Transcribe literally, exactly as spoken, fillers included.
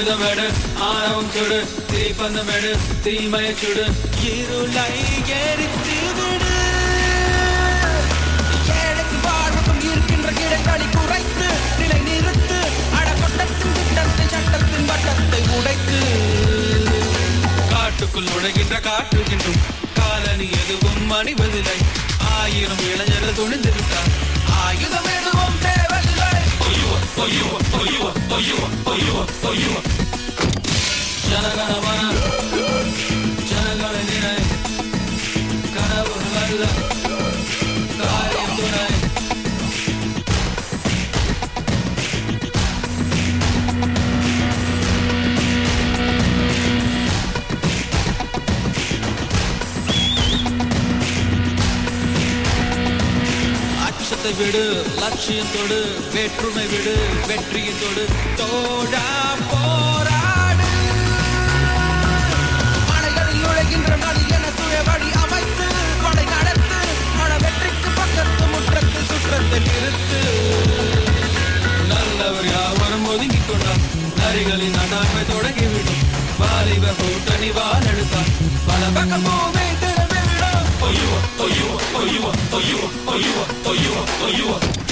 ஆயுதமேடு ஆணவம் சுடு தீப்பந்தமேடு தீமையை சுடு இருளை எரித்து விடு ஏழைக்கு வாழ்வுக்கும் இருக்கின்ற கிடைகளை குறைத்து நிலை நிறுத்து அடக்கொட்டத்தின் திட்டத்தின் சட்டத்தின் வட்டத்தை உடைத்து காட்டுக்குள் நுழைகின்ற காட்டுகின்றும் காலனி எதுவும் அணிவதில்லை ஆயிரம் இளைஞர்கள் துணிந்திருக்கார் ஆயுதம் எதுவும் தேவையில்லை ஜனகணமன ஜனகளை நினை கனவு அல்ல காரியம் துணை அச்சத்தை விடு லட்சியத்தோடு வேற்றுமை விடு வெற்றியத்தோடு தோடா போராடு மலைகளில் நுழைகின்ற நதி என சுய வழி அமைத்து கொடை நடத்து மன வெற்றிக்கு பக்கத்து முற்றத்து சுற்றத்தை நிறுத்து நல்லவர் யாவரும் ஒதுங்கிக் கொண்டார் நரிகளின் அடாமை தொடங்கிவிடும் வாலிப கூட்டணி வாழெடுத்தார் பல பக்கம் பூமி திரும்பிவிடும்